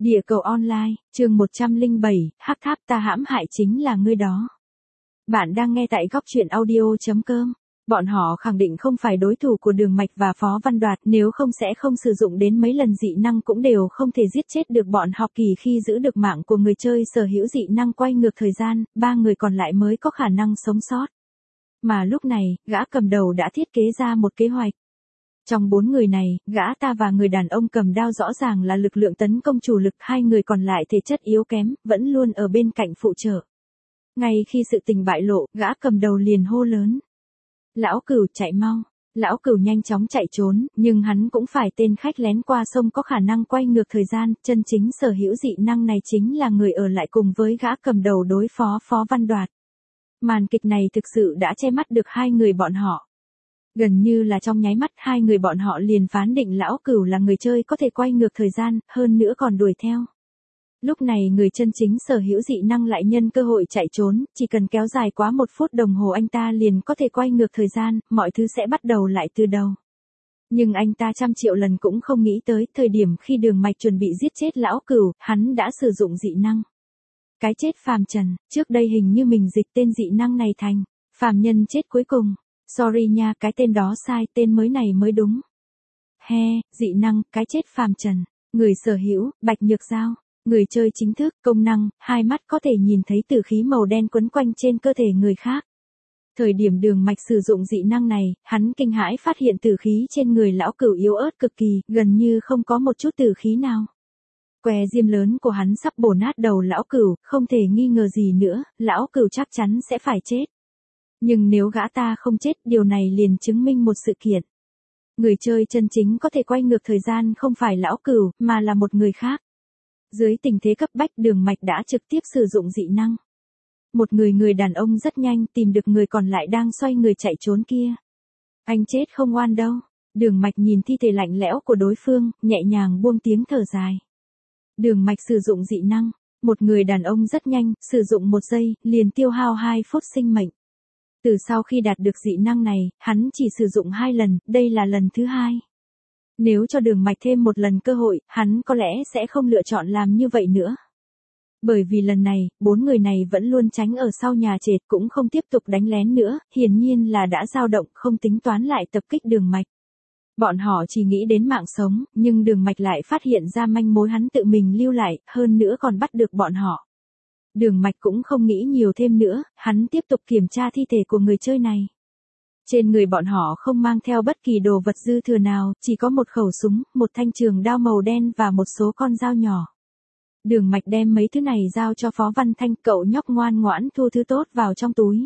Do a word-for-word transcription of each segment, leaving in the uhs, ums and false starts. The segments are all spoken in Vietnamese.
Địa cầu online, chương một trăm lẻ bảy, hắc tháp ta hãm hại chính là ngươi đó. Bạn đang nghe tại góc truyện audio.com. Bọn họ khẳng định không phải đối thủ của Đường Mạch và Phó Văn Đoạt, nếu không sẽ không sử dụng đến mấy lần dị năng cũng đều không thể giết chết được bọn họ. Kỳ khi giữ được mạng của người chơi sở hữu dị năng quay ngược thời gian, ba người còn lại mới có khả năng sống sót. Mà lúc này, gã cầm đầu đã thiết kế ra một kế hoạch. Trong bốn người này, gã ta và người đàn ông cầm đao rõ ràng là lực lượng tấn công chủ lực, hai người còn lại thể chất yếu kém, vẫn luôn ở bên cạnh phụ trợ. Ngay khi sự tình bại lộ, gã cầm đầu liền hô lớn. Lão Cửu chạy mau. Lão Cửu nhanh chóng chạy trốn, nhưng hắn cũng phải tên khách lén qua sông có khả năng quay ngược thời gian, chân chính sở hữu dị năng này chính là người ở lại cùng với gã cầm đầu đối phó Phó Văn Đoạt. Màn kịch này thực sự đã che mắt được hai người bọn họ. Gần như là trong nháy mắt hai người bọn họ liền phán định Lão Cửu là người chơi có thể quay ngược thời gian, hơn nữa còn đuổi theo. Lúc này người chân chính sở hữu dị năng lại nhân cơ hội chạy trốn, chỉ cần kéo dài quá một phút đồng hồ anh ta liền có thể quay ngược thời gian, mọi thứ sẽ bắt đầu lại từ đầu. Nhưng anh ta trăm triệu lần cũng không nghĩ tới, thời điểm khi Đường Mạch chuẩn bị giết chết Lão Cửu, hắn đã sử dụng dị năng. Cái chết phàm trần, trước đây hình như mình dịch tên dị năng này thành phàm nhân chết cuối cùng. Sorry nha, cái tên đó sai, tên mới này mới đúng. He, dị năng, cái chết phàm trần, người sở hữu, Bạch Nhược Giao, người chơi chính thức, công năng, hai mắt có thể nhìn thấy tử khí màu đen quấn quanh trên cơ thể người khác. Thời điểm Đường Mạch sử dụng dị năng này, hắn kinh hãi phát hiện tử khí trên người Lão Cửu yếu ớt cực kỳ, gần như không có một chút tử khí nào. Que diêm lớn của hắn sắp bổ nát đầu Lão Cửu, không thể nghi ngờ gì nữa, Lão Cửu chắc chắn sẽ phải chết. Nhưng nếu gã ta không chết, điều này liền chứng minh một sự kiện. Người chơi chân chính có thể quay ngược thời gian không phải Lão Cửu, mà là một người khác. Dưới tình thế cấp bách, Đường Mạch đã trực tiếp sử dụng dị năng. Một người người đàn ông rất nhanh tìm được người còn lại đang xoay người chạy trốn kia. Anh chết không oan đâu. Đường Mạch nhìn thi thể lạnh lẽo của đối phương, nhẹ nhàng buông tiếng thở dài. Đường Mạch sử dụng dị năng. Một người đàn ông rất nhanh, sử dụng một giây, liền tiêu hao hai phút sinh mệnh. Từ sau khi đạt được dị năng này, hắn chỉ sử dụng hai lần, đây là lần thứ hai. Nếu cho Đường Mạch thêm một lần cơ hội, hắn có lẽ sẽ không lựa chọn làm như vậy nữa. Bởi vì lần này, bốn người này vẫn luôn tránh ở sau nhà trệt cũng không tiếp tục đánh lén nữa, hiển nhiên là đã dao động không tính toán lại tập kích Đường Mạch. Bọn họ chỉ nghĩ đến mạng sống, nhưng Đường Mạch lại phát hiện ra manh mối hắn tự mình lưu lại, hơn nữa còn bắt được bọn họ. Đường Mạch cũng không nghĩ nhiều thêm nữa, hắn tiếp tục kiểm tra thi thể của người chơi này. Trên người bọn họ không mang theo bất kỳ đồ vật dư thừa nào, chỉ có một khẩu súng, một thanh trường đao màu đen và một số con dao nhỏ. Đường Mạch đem mấy thứ này giao cho Phó Văn Thanh, cậu nhóc ngoan ngoãn thu thứ tốt vào trong túi.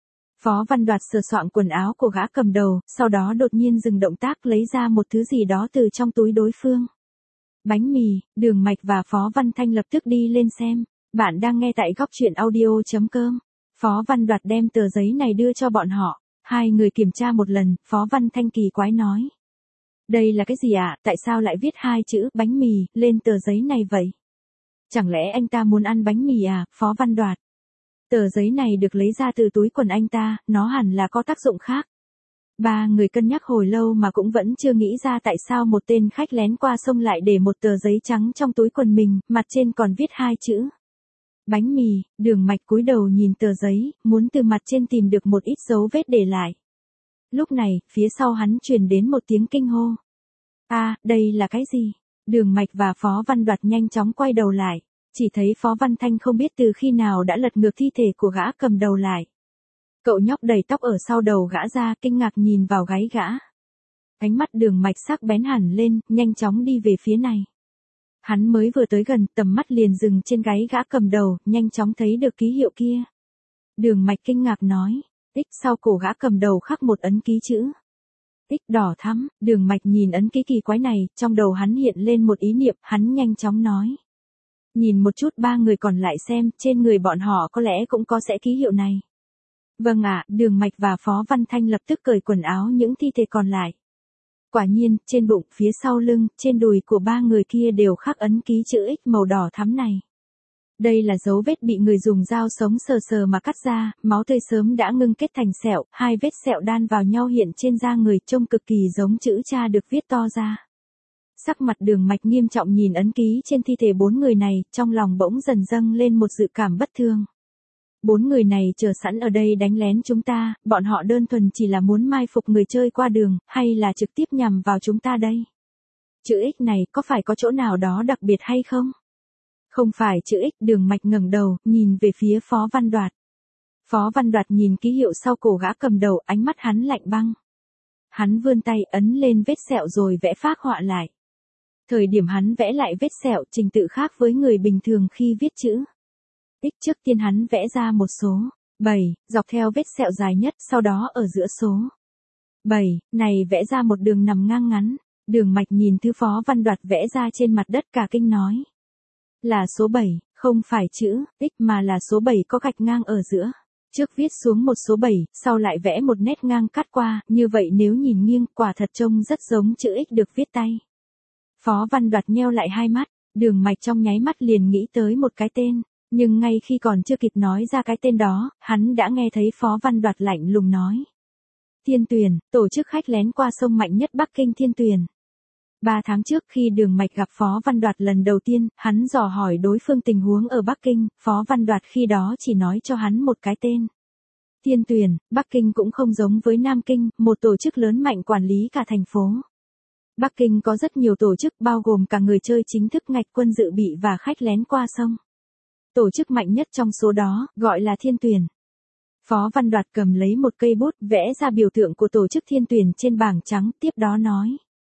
Phó Văn Đoạt sờ soạn quần áo của gã cầm đầu, sau đó đột nhiên dừng động tác lấy ra một thứ gì đó từ trong túi đối phương. Bánh mì. Đường Mạch và Phó Văn Thanh lập tức đi lên xem. Bạn đang nghe tại góc truyện audio.com. Phó Văn Đoạt đem tờ giấy này đưa cho bọn họ. Hai người kiểm tra một lần, Phó Văn Thanh kỳ quái nói. Đây là cái gì ạ, à? Tại sao lại viết hai chữ bánh mì lên tờ giấy này vậy? Chẳng lẽ anh ta muốn ăn bánh mì à, Phó Văn Đoạt? Tờ giấy này được lấy ra từ túi quần anh ta, nó hẳn là có tác dụng khác. Ba người cân nhắc hồi lâu mà cũng vẫn chưa nghĩ ra tại sao một tên khách lén qua sông lại để một tờ giấy trắng trong túi quần mình, mặt trên còn viết hai chữ. Bánh mì. Đường Mạch cúi đầu nhìn tờ giấy, muốn từ mặt trên tìm được một ít dấu vết để lại. Lúc này, phía sau hắn truyền đến một tiếng kinh hô. A, à, đây là cái gì? Đường Mạch và Phó Văn Đoạt nhanh chóng quay đầu lại, chỉ thấy Phó Văn Thanh không biết từ khi nào đã lật ngược thi thể của gã cầm đầu lại. Cậu nhóc đầy tóc ở sau đầu gã ra, kinh ngạc nhìn vào gáy gã. Ánh mắt Đường Mạch sắc bén hẳn lên, nhanh chóng đi về phía này. Hắn mới vừa tới gần, tầm mắt liền dừng trên gáy gã cầm đầu, nhanh chóng thấy được ký hiệu kia. Đường Mạch kinh ngạc nói, X sau cổ gã cầm đầu khắc một ấn ký chữ. X đỏ thắm. Đường Mạch nhìn ấn ký kỳ quái này, trong đầu hắn hiện lên một ý niệm, hắn nhanh chóng nói. Nhìn một chút ba người còn lại xem, trên người bọn họ có lẽ cũng có sẽ ký hiệu này. Vâng ạ, Đường Mạch và Phó Văn Thanh lập tức cởi quần áo những thi thể còn lại. Quả nhiên, trên bụng, phía sau lưng, trên đùi của ba người kia đều khắc ấn ký chữ X màu đỏ thắm này. Đây là dấu vết bị người dùng dao sống sờ sờ mà cắt ra, máu tươi sớm đã ngưng kết thành sẹo, hai vết sẹo đan vào nhau hiện trên da người trông cực kỳ giống chữ cha được viết to ra. Sắc mặt Đường Mạch nghiêm trọng nhìn ấn ký trên thi thể bốn người này, trong lòng bỗng dần dâng lên một dự cảm bất thường. Bốn người này chờ sẵn ở đây đánh lén chúng ta, bọn họ đơn thuần chỉ là muốn mai phục người chơi qua đường, hay là trực tiếp nhằm vào chúng ta đây? Chữ X này có phải có chỗ nào đó đặc biệt hay không? Không phải chữ X. Đường Mạch ngẩng đầu, nhìn về phía Phó Văn Đoạt. Phó Văn Đoạt nhìn ký hiệu sau cổ gã cầm đầu, ánh mắt hắn lạnh băng. Hắn vươn tay ấn lên vết sẹo rồi vẽ phác họa lại. Thời điểm hắn vẽ lại vết sẹo, trình tự khác với người bình thường khi viết chữ X. Trước tiên hắn vẽ ra một số bảy, dọc theo vết sẹo dài nhất, sau đó ở giữa số bảy này vẽ ra một đường nằm ngang ngắn. Đường Mạch nhìn thứ Phó Văn Đoạt vẽ ra trên mặt đất, cả kinh nói. Là số bảy, không phải chữ X mà là số bảy có gạch ngang ở giữa. Trước viết xuống một số bảy, sau lại vẽ một nét ngang cắt qua, như vậy nếu nhìn nghiêng, quả thật trông rất giống chữ X được viết tay. Phó Văn Đoạt nheo lại hai mắt, Đường Mạch trong nháy mắt liền nghĩ tới một cái tên, nhưng ngay khi còn chưa kịp nói ra cái tên đó, hắn đã nghe thấy Phó Văn Đoạt lạnh lùng nói. Thiên Tuyền, tổ chức khách lén qua sông mạnh nhất Bắc Kinh Thiên Tuyền. Ba tháng trước khi Đường Mạch gặp Phó Văn Đoạt lần đầu tiên, hắn dò hỏi đối phương tình huống ở Bắc Kinh, Phó Văn Đoạt khi đó chỉ nói cho hắn một cái tên. Thiên Tuyền. Bắc Kinh cũng không giống với Nam Kinh, một tổ chức lớn mạnh quản lý cả thành phố. Bắc Kinh có rất nhiều tổ chức bao gồm cả người chơi chính thức, ngạch quân dự bị và khách lén qua sông. Tổ chức mạnh nhất trong số đó, gọi là Thiên Tuyền. Phó Văn Đoạt cầm lấy một cây bút, vẽ ra biểu tượng của tổ chức Thiên Tuyền trên bảng trắng, tiếp đó nói.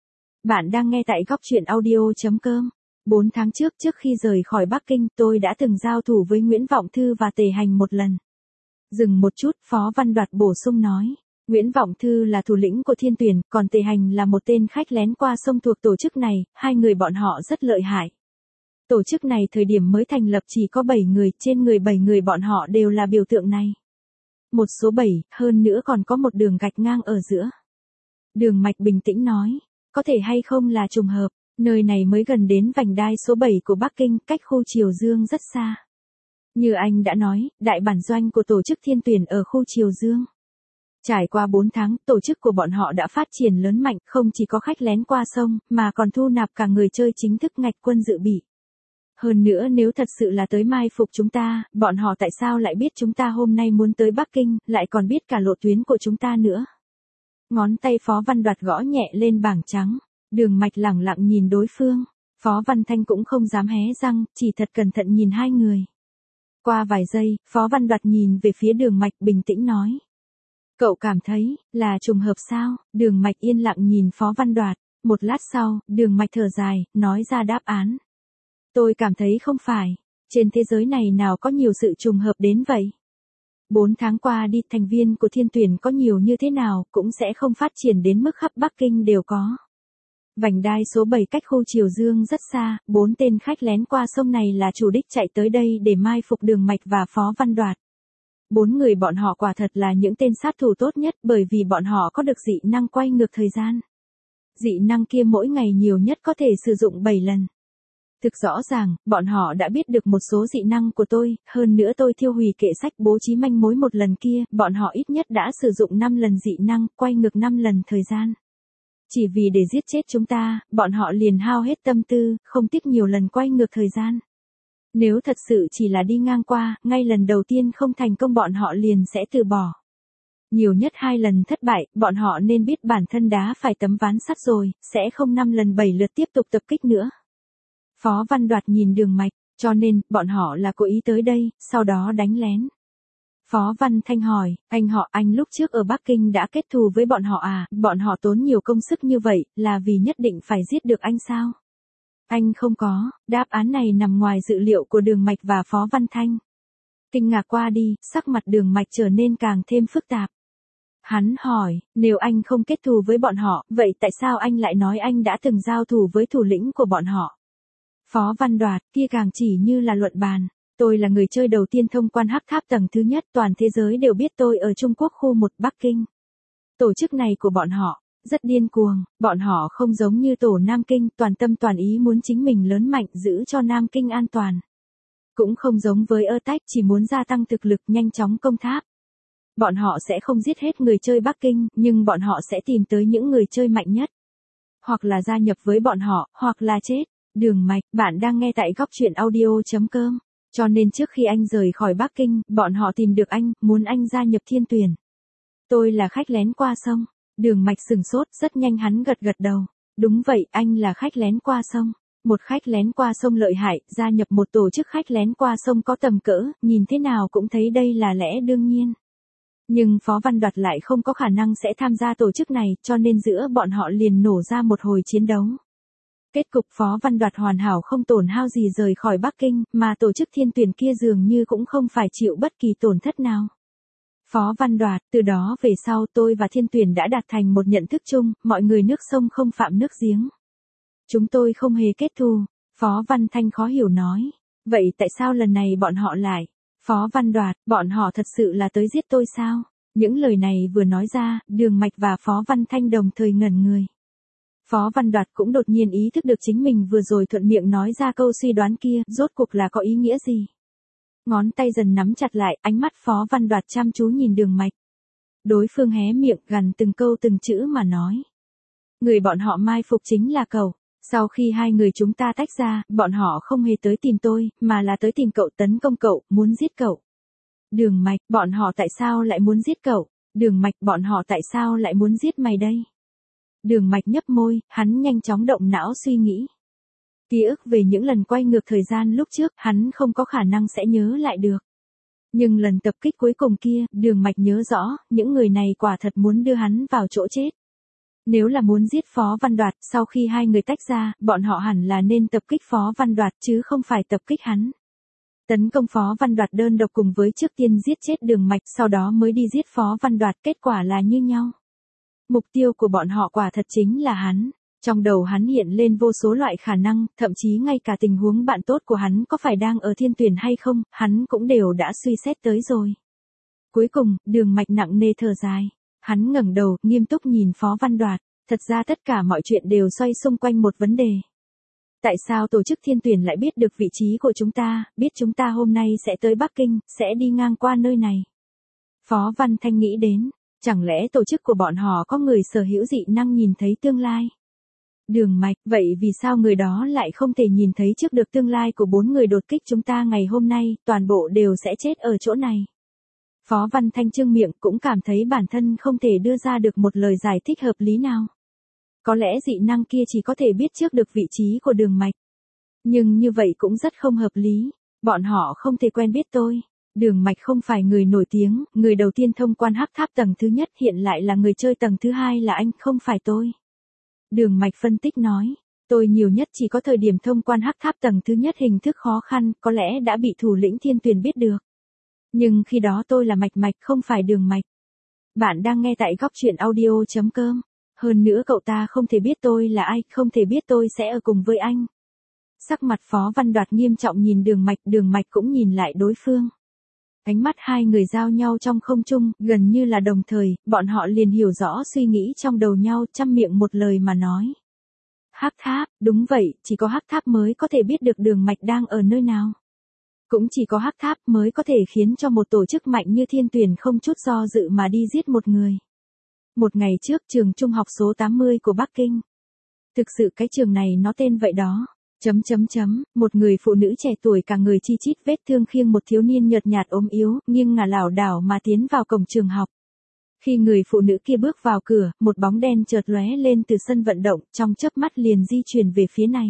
Bạn đang nghe tại góc truyện audio chấm com. Bốn tháng trước, trước khi rời khỏi Bắc Kinh, tôi đã từng giao thủ với Nguyễn Vọng Thư và Tề Hành một lần. Dừng một chút, Phó Văn Đoạt bổ sung nói. Nguyễn Vọng Thư là thủ lĩnh của Thiên Tuyền, còn Tề Hành là một tên khách lén qua sông thuộc tổ chức này, hai người bọn họ rất lợi hại. Tổ chức này thời điểm mới thành lập chỉ có bảy người, trên người bảy người bọn họ đều là biểu tượng này. Một số bảy, hơn nữa còn có một đường gạch ngang ở giữa. Đường Mạch bình tĩnh nói. Có thể hay không là trùng hợp, nơi này mới gần đến vành đai số bảy của Bắc Kinh, cách khu Triều Dương rất xa. Như anh đã nói, đại bản doanh của tổ chức Thiên Tuyền ở khu Triều Dương. Trải qua bốn tháng, tổ chức của bọn họ đã phát triển lớn mạnh, không chỉ có khách lén qua sông, mà còn thu nạp cả người chơi chính thức, ngạch quân dự bị. Hơn nữa nếu thật sự là tới mai phục chúng ta, bọn họ tại sao lại biết chúng ta hôm nay muốn tới Bắc Kinh, lại còn biết cả lộ tuyến của chúng ta nữa. Ngón tay Phó Văn Đoạt gõ nhẹ lên bảng trắng, Đường Mạch lẳng lặng nhìn đối phương. Phó Văn Thanh cũng không dám hé răng, chỉ thật cẩn thận nhìn hai người. Qua vài giây, Phó Văn Đoạt nhìn về phía Đường Mạch bình tĩnh nói. Cậu cảm thấy, là trùng hợp sao? Đường Mạch yên lặng nhìn Phó Văn Đoạt, một lát sau, Đường Mạch thở dài, nói ra đáp án. Tôi cảm thấy không phải, trên thế giới này nào có nhiều sự trùng hợp đến vậy. Bốn tháng qua đi, thành viên của Thiên Tuyền có nhiều như thế nào, cũng sẽ không phát triển đến mức khắp Bắc Kinh đều có. Vành đai số bảy cách khu Triều Dương rất xa, bốn tên khách lén qua sông này là chủ đích chạy tới đây để mai phục Đường Mạch và Phó Văn Đoạt. Bốn người bọn họ quả thật là những tên sát thủ tốt nhất, bởi vì bọn họ có được dị năng quay ngược thời gian. Dị năng kia mỗi ngày nhiều nhất có thể sử dụng bảy lần. Thực rõ ràng, bọn họ đã biết được một số dị năng của tôi, hơn nữa tôi thiêu hủy kệ sách bố trí manh mối một lần kia, bọn họ ít nhất đã sử dụng năm lần dị năng, quay ngược năm lần thời gian. Chỉ vì để giết chết chúng ta, bọn họ liền hao hết tâm tư, không tiếc nhiều lần quay ngược thời gian. Nếu thật sự chỉ là đi ngang qua, ngay lần đầu tiên không thành công bọn họ liền sẽ từ bỏ. Nhiều nhất hai lần thất bại, bọn họ nên biết bản thân đá phải tấm ván sắt rồi, sẽ không năm lần bảy lượt tiếp tục tập kích nữa. Phó Văn Đoạt nhìn Đường Mạch, cho nên, bọn họ là cố ý tới đây, sau đó đánh lén. Phó Văn Thanh hỏi, anh họ anh lúc trước ở Bắc Kinh đã kết thù với bọn họ à, bọn họ tốn nhiều công sức như vậy, là vì nhất định phải giết được anh sao? Anh không có, đáp án này nằm ngoài dự liệu của Đường Mạch và Phó Văn Thanh. Kinh ngạc qua đi, sắc mặt Đường Mạch trở nên càng thêm phức tạp. Hắn hỏi, nếu anh không kết thù với bọn họ, vậy tại sao anh lại nói anh đã từng giao thủ với thủ lĩnh của bọn họ? Phó Văn Đoạt, kia càng chỉ như là luận bàn. Tôi là người chơi đầu tiên thông quan hắc tháp tầng thứ nhất, toàn thế giới đều biết tôi ở Trung Quốc khu một Bắc Kinh. Tổ chức này của bọn họ, rất điên cuồng, bọn họ không giống như tổ Nam Kinh, toàn tâm toàn ý muốn chính mình lớn mạnh giữ cho Nam Kinh an toàn. Cũng không giống với Attack, chỉ muốn gia tăng thực lực nhanh chóng công tháp. Bọn họ sẽ không giết hết người chơi Bắc Kinh, nhưng bọn họ sẽ tìm tới những người chơi mạnh nhất. hoặc là gia nhập với bọn họ, hoặc là chết. Đường Mạch, bạn đang nghe tại góc truyện audio.com. Cho nên trước khi anh rời khỏi Bắc Kinh, bọn họ tìm được anh, muốn anh gia nhập Thiên Tuyển. Tôi là khách lén qua sông. Đường Mạch sừng sốt, rất nhanh hắn gật gật đầu. Đúng vậy, anh là khách lén qua sông. Một khách lén qua sông lợi hại, gia nhập một tổ chức khách lén qua sông có tầm cỡ, nhìn thế nào cũng thấy đây là lẽ đương nhiên. Nhưng Phó Văn Đoạt lại không có khả năng sẽ tham gia tổ chức này, cho nên giữa bọn họ liền nổ ra một hồi chiến đấu. Kết cục Phó Văn Đoạt hoàn hảo không tổn hao gì rời khỏi Bắc Kinh, mà tổ chức Thiên Tuyển kia dường như cũng không phải chịu bất kỳ tổn thất nào. Phó Văn Đoạt, từ đó về sau tôi và Thiên Tuyển đã đạt thành một nhận thức chung, mọi người nước sông không phạm nước giếng. Chúng tôi không hề kết thù. Phó Văn Thanh khó hiểu nói. Vậy tại sao lần này bọn họ lại? Phó Văn Đoạt, bọn họ thật sự là tới giết tôi sao? Những lời này vừa nói ra, Đường Mạch và Phó Văn Thanh đồng thời ngẩn người. Phó Văn Đoạt cũng đột nhiên ý thức được chính mình vừa rồi thuận miệng nói ra câu suy đoán kia, rốt cuộc là có ý nghĩa gì? Ngón tay dần nắm chặt lại, ánh mắt Phó Văn Đoạt chăm chú nhìn Đường Mạch. Đối phương hé miệng gằn từng câu từng chữ mà nói. Người bọn họ mai phục chính là cậu. Sau khi hai người chúng ta tách ra, bọn họ không hề tới tìm tôi, mà là tới tìm cậu tấn công cậu, muốn giết cậu. Đường Mạch, bọn họ tại sao lại muốn giết cậu? Đường Mạch, bọn họ tại sao lại muốn giết mày đây? Đường Mạch nhấp môi, hắn nhanh chóng động não suy nghĩ. Ký ức về những lần quay ngược thời gian lúc trước, hắn không có khả năng sẽ nhớ lại được. Nhưng lần tập kích cuối cùng kia, Đường Mạch nhớ rõ, những người này quả thật muốn đưa hắn vào chỗ chết. Nếu là muốn giết Phó Văn Đoạt, sau khi hai người tách ra, bọn họ hẳn là nên tập kích Phó Văn Đoạt chứ không phải tập kích hắn. Tấn công Phó Văn Đoạt đơn độc cùng với trước tiên giết chết Đường Mạch, sau đó mới đi giết Phó Văn Đoạt, kết quả là như nhau. Mục tiêu của bọn họ quả thật chính là hắn. Trong đầu hắn hiện lên vô số loại khả năng, thậm chí ngay cả tình huống bạn tốt của hắn có phải đang ở Thiên Tuyển hay không, hắn cũng đều đã suy xét tới rồi. Cuối cùng, Đường Mạch nặng nề thở dài. Hắn ngẩng đầu, nghiêm túc nhìn Phó Văn Đoạt. Thật ra tất cả mọi chuyện đều xoay xung quanh một vấn đề. Tại sao tổ chức Thiên Tuyển lại biết được vị trí của chúng ta, biết chúng ta hôm nay sẽ tới Bắc Kinh, sẽ đi ngang qua nơi này? Phó Văn Thanh nghĩ đến, chẳng lẽ tổ chức của bọn họ có người sở hữu dị năng nhìn thấy tương lai? Đường Mạch, vậy vì sao người đó lại không thể nhìn thấy trước được tương lai của bốn người đột kích chúng ta ngày hôm nay, toàn bộ đều sẽ chết ở chỗ này? Phó Văn Thanh trương miệng cũng cảm thấy bản thân không thể đưa ra được một lời giải thích hợp lý nào. Có lẽ dị năng kia chỉ có thể biết trước được vị trí của Đường Mạch. Nhưng như vậy cũng rất không hợp lý. Bọn họ không thể quen biết tôi. Đường Mạch không phải người nổi tiếng, người đầu tiên thông quan hắc tháp tầng thứ nhất hiện lại là người chơi tầng thứ hai là anh, không phải tôi. Đường Mạch phân tích nói, tôi nhiều nhất chỉ có thời điểm thông quan hắc tháp tầng thứ nhất hình thức khó khăn, có lẽ đã bị thủ lĩnh Thiên Tuyển biết được. Nhưng khi đó tôi là Mạch Mạch không phải Đường Mạch. Bạn đang nghe tại góc truyện audio.com. Hơn nữa cậu ta không thể biết tôi là ai, không thể biết tôi sẽ ở cùng với anh. Sắc mặt Phó Văn Đoạt nghiêm trọng nhìn Đường Mạch, Đường Mạch cũng nhìn lại đối phương. Ánh mắt hai người giao nhau trong không trung, gần như là đồng thời, bọn họ liền hiểu rõ suy nghĩ trong đầu nhau, chăm miệng một lời mà nói. Hắc tháp, đúng vậy, chỉ có hắc tháp mới có thể biết được Đường Mạch đang ở nơi nào. Cũng chỉ có hắc tháp mới có thể khiến cho một tổ chức mạnh như Thiên Tuyển không chút do dự mà đi giết một người. Một ngày trước trường trung học số tám mươi của Bắc Kinh. Thực sự cái trường này nó tên vậy đó. Chấm chấm chấm, một người phụ nữ trẻ tuổi cả người chi chít vết thương khiêng một thiếu niên nhợt nhạt ốm yếu, nghiêng ngả lảo đảo mà tiến vào cổng trường học. Khi người phụ nữ kia bước vào cửa, một bóng đen chợt lóe lên từ sân vận động, trong chớp mắt liền di chuyển về phía này.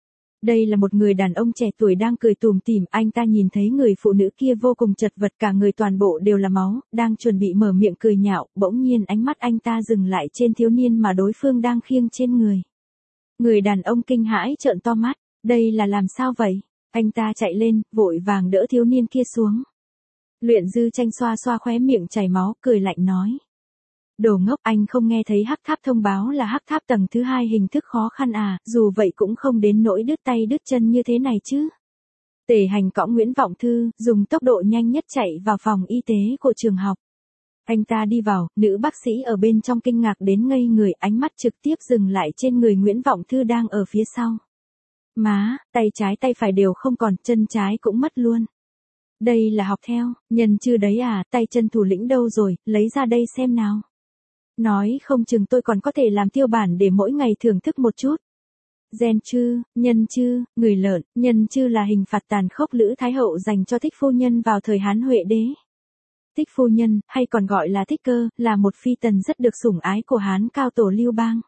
Đây là một người đàn ông trẻ tuổi đang cười tủm tỉm, anh ta nhìn thấy người phụ nữ kia vô cùng chật vật, cả người toàn bộ đều là máu, đang chuẩn bị mở miệng cười nhạo, bỗng nhiên ánh mắt anh ta dừng lại trên thiếu niên mà đối phương đang khiêng trên người. Người đàn ông kinh hãi trợn to mắt, đây là làm sao vậy? Anh ta chạy lên, vội vàng đỡ thiếu niên kia xuống. Luyện Dư Tranh xoa xoa khóe miệng chảy máu, cười lạnh nói. Đồ ngốc, anh không nghe thấy hắc tháp thông báo là hắc tháp tầng thứ hai hình thức khó khăn à, dù vậy cũng không đến nỗi đứt tay đứt chân như thế này chứ. Tề Hành cõng Nguyễn Vọng Thư, dùng tốc độ nhanh nhất chạy vào phòng y tế của trường học. Anh ta đi vào, nữ bác sĩ ở bên trong kinh ngạc đến ngây người, ánh mắt trực tiếp dừng lại trên người Nguyễn Vọng Thư đang ở phía sau. Má, tay trái tay phải đều không còn, chân trái cũng mất luôn. Đây là học theo, nhân chưa đấy à, tay chân thủ lĩnh đâu rồi, lấy ra đây xem nào. Nói không chừng tôi còn có thể làm tiêu bản để mỗi ngày thưởng thức một chút. Gen chư, nhân chư, người lợn, nhân chư là hình phạt tàn khốc Lữ Thái Hậu dành cho Thích phu nhân vào thời Hán Huệ đế. Thích phu nhân, hay còn gọi là Thích Cơ, là một phi tần rất được sủng ái của Hán cao tổ Lưu Bang.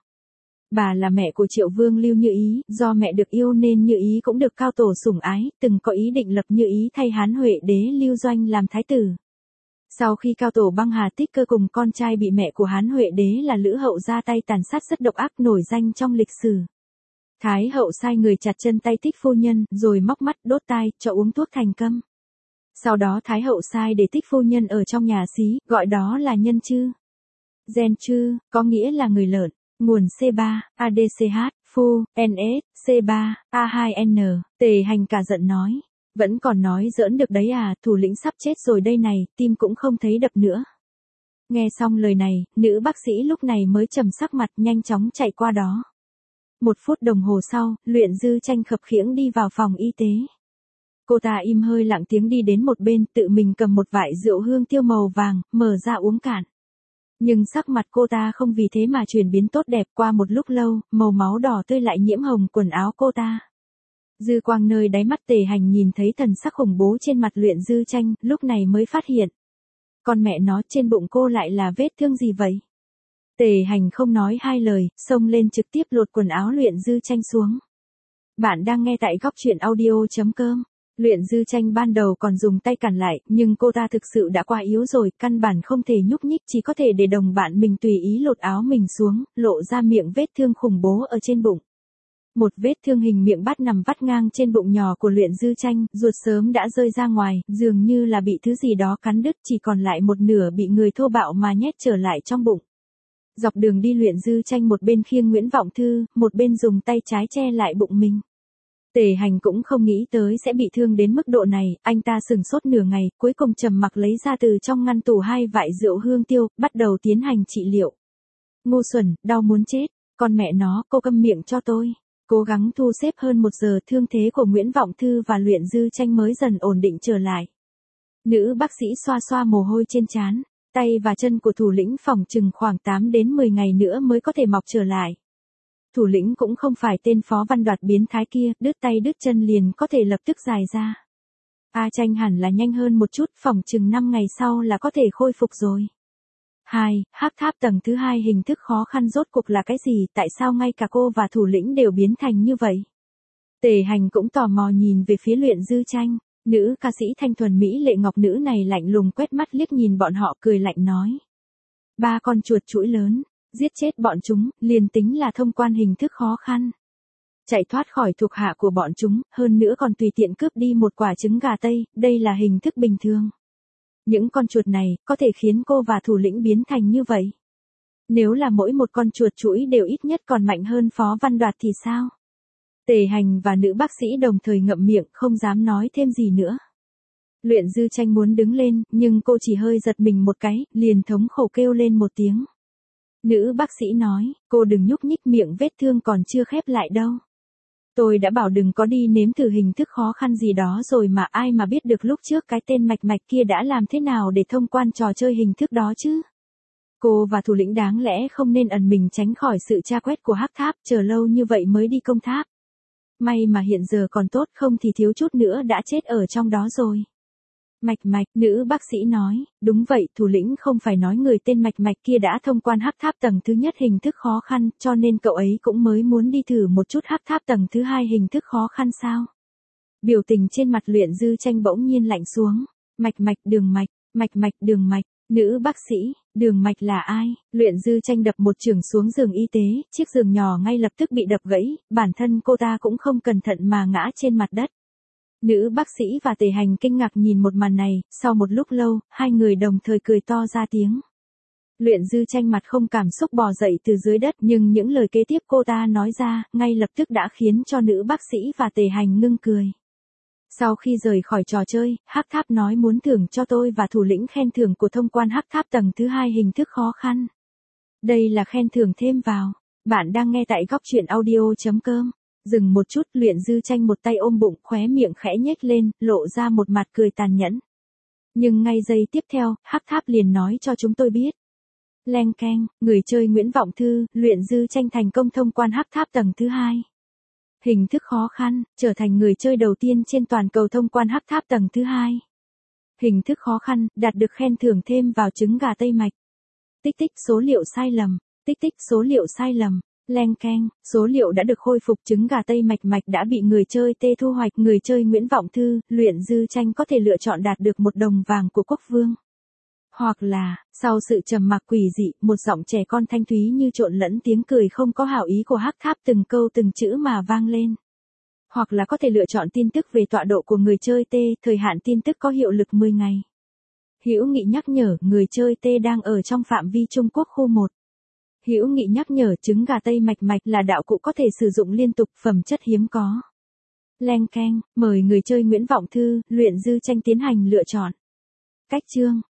Bà là mẹ của Triệu Vương Lưu Như Ý, do mẹ được yêu nên Như Ý cũng được cao tổ sủng ái, từng có ý định lập Như Ý thay Hán Huệ đế Lưu Doanh làm thái tử. Sau khi cao tổ băng hà, Thích Cơ cùng con trai bị mẹ của Hán Huệ đế là Lữ Hậu ra tay tàn sát rất độc ác, nổi danh trong lịch sử. Thái hậu sai người chặt chân tay Thích phu nhân, rồi móc mắt, đốt tai, cho uống thuốc thành câm. Sau đó Thái hậu sai để Thích phu nhân ở trong nhà xí, gọi đó là nhân chư. Gen chư, có nghĩa là người lợn. Nguồn C ba, A D C H, Phu, N S, C ba, A hai N, Tề Hành cả giận nói. Vẫn còn nói giỡn được đấy à, thủ lĩnh sắp chết rồi đây này, tim cũng không thấy đập nữa. Nghe xong lời này, nữ bác sĩ lúc này mới trầm sắc mặt, nhanh chóng chạy qua đó. Một phút đồng hồ sau, Luyện Dư Tranh khập khiễng đi vào phòng y tế. Cô ta im hơi lặng tiếng đi đến một bên, tự mình cầm một vại rượu hương tiêu màu vàng, mở ra uống cạn. Nhưng sắc mặt cô ta không vì thế mà chuyển biến tốt đẹp, qua một lúc lâu, màu máu đỏ tươi lại nhiễm hồng quần áo cô ta. Dư quang nơi đáy mắt Tề Hành nhìn thấy thần sắc khủng bố trên mặt Luyện Dư Tranh, lúc này mới phát hiện. Con mẹ nó, trên bụng cô lại là vết thương gì vậy? Tề Hành không nói hai lời, xông lên trực tiếp lột quần áo Luyện Dư Tranh xuống. Bạn đang nghe tại góc truyện audio chấm com. Luyện Dư Tranh ban đầu còn dùng tay cản lại, nhưng cô ta thực sự đã quá yếu rồi, căn bản không thể nhúc nhích, chỉ có thể để đồng bạn mình tùy ý lột áo mình xuống, lộ ra miệng vết thương khủng bố ở trên bụng. Một vết thương hình miệng bát nằm vắt ngang trên bụng nhỏ của Luyện Dư Tranh, ruột sớm đã rơi ra ngoài, dường như là bị thứ gì đó cắn đứt, chỉ còn lại một nửa bị người thô bạo mà nhét trở lại trong bụng. Dọc đường đi Luyện Dư Tranh một bên khiêng Nguyễn Vọng Thư, một bên dùng tay trái che lại bụng mình. Tề Hành cũng không nghĩ tới sẽ bị thương đến mức độ này, anh ta sừng sốt nửa ngày, cuối cùng trầm mặc lấy ra từ trong ngăn tủ hai vại rượu hương tiêu, bắt đầu tiến hành trị liệu. Ngu xuẩn, đau muốn chết, con mẹ nó, cô câm miệng cho tôi. Cố gắng thu xếp hơn một giờ, thương thế của Nguyễn Vọng Thư và Luyện Dư Tranh mới dần ổn định trở lại. Nữ bác sĩ xoa xoa mồ hôi trên trán, tay và chân của thủ lĩnh phòng chừng khoảng tám đến mười ngày nữa mới có thể mọc trở lại. Thủ lĩnh cũng không phải tên Phó Văn Đoạt biến thái kia, đứt tay đứt chân liền có thể lập tức dài ra. A Tranh hẳn là nhanh hơn một chút, phòng chừng năm ngày sau là có thể khôi phục rồi. hai. Hắc tháp tầng thứ hai hình thức khó khăn rốt cuộc là cái gì, tại sao ngay cả cô và thủ lĩnh đều biến thành như vậy? Tề Hành cũng tò mò nhìn về phía Luyện Dư Tranh, nữ ca sĩ thanh thuần mỹ lệ ngọc nữ này lạnh lùng quét mắt liếc nhìn bọn họ, cười lạnh nói. Ba con chuột chũi lớn, giết chết bọn chúng, liền tính là thông quan hình thức khó khăn. Chạy thoát khỏi thuộc hạ của bọn chúng, hơn nữa còn tùy tiện cướp đi một quả trứng gà Tây, đây là hình thức bình thường. Những con chuột này, có thể khiến cô và thủ lĩnh biến thành như vậy. Nếu là mỗi một con chuột chũi đều ít nhất còn mạnh hơn Phó Văn Đoạt thì sao? Tề Hành và nữ bác sĩ đồng thời ngậm miệng, không dám nói thêm gì nữa. Luyện Dư Tranh muốn đứng lên, nhưng cô chỉ hơi giật mình một cái, liền thống khổ kêu lên một tiếng. Nữ bác sĩ nói, cô đừng nhúc nhích, miệng vết thương còn chưa khép lại đâu. Tôi đã bảo đừng có đi nếm thử hình thức khó khăn gì đó rồi mà, ai mà biết được lúc trước cái tên Mạch Mạch kia đã làm thế nào để thông quan trò chơi hình thức đó chứ. Cô và thủ lĩnh đáng lẽ không nên ẩn mình tránh khỏi sự tra quét của Hắc Tháp, chờ lâu như vậy mới đi công tháp. May mà hiện giờ còn tốt, không thì thiếu chút nữa đã chết ở trong đó rồi. Mạch Mạch, nữ bác sĩ nói, đúng vậy, thủ lĩnh không phải nói người tên Mạch Mạch kia đã thông quan Hắc Tháp tầng thứ nhất hình thức khó khăn, cho nên cậu ấy cũng mới muốn đi thử một chút Hắc Tháp tầng thứ hai hình thức khó khăn sao? Biểu tình trên mặt Luyện Dư Tranh bỗng nhiên lạnh xuống. Mạch Mạch, Đường Mạch, Mạch Mạch, Đường Mạch, nữ bác sĩ, Đường Mạch là ai? Luyện Dư Tranh đập một chưởng xuống giường y tế, chiếc giường nhỏ ngay lập tức bị đập gãy, bản thân cô ta cũng không cẩn thận mà ngã trên mặt đất. Nữ bác sĩ và Tề Hành kinh ngạc nhìn một màn này, sau một lúc lâu, hai người đồng thời cười to ra tiếng. Luyện Dư Tranh mặt không cảm xúc bò dậy từ dưới đất, nhưng những lời kế tiếp cô ta nói ra, ngay lập tức đã khiến cho nữ bác sĩ và Tề Hành ngưng cười. Sau khi rời khỏi trò chơi, Hắc Tháp nói muốn thưởng cho tôi và thủ lĩnh khen thưởng của thông quan Hắc Tháp tầng thứ hai hình thức khó khăn. Đây là khen thưởng thêm vào. Bạn đang nghe tại góc truyện audio chấm com. Dừng một chút, Luyện Dư Tranh một tay ôm bụng, khóe miệng khẽ nhếch lên, lộ ra một mặt cười tàn nhẫn. Nhưng ngay giây tiếp theo, Hắc Tháp liền nói cho chúng tôi biết. Leng keng, người chơi Nguyễn Vọng Thư, luyện dư tranh thành công thông quan hắc tháp tầng thứ hai. Hình thức khó khăn, trở thành người chơi đầu tiên trên toàn cầu thông quan hắc tháp tầng thứ hai. Hình thức khó khăn, đạt được khen thưởng thêm vào trứng gà Tây Mạch. Tích tích số liệu sai lầm, tích tích số liệu sai lầm. Leng keng, số liệu đã được khôi phục, trứng gà Tây Mạch Mạch đã bị người chơi T thu hoạch. Người chơi Nguyễn Vọng Thư, luyện dư tranh có thể lựa chọn đạt được một đồng vàng của quốc vương. Hoặc là, sau sự trầm mặc quỷ dị, một giọng trẻ con thanh thúy như trộn lẫn tiếng cười không có hảo ý của hắc tháp từng câu từng chữ mà vang lên. Hoặc là có thể lựa chọn tin tức về tọa độ của người chơi T, thời hạn tin tức có hiệu lực mười ngày. Hữu nghị nhắc nhở, người chơi T đang ở trong phạm vi Trung Quốc khu một. Hữu nghị nhắc nhở, trứng gà Tây Mạch Mạch là đạo cụ có thể sử dụng liên tục, phẩm chất hiếm có. Leng keng, mời người chơi Nguyễn Vọng Thư, luyện dư tranh tiến hành lựa chọn. Cách chương,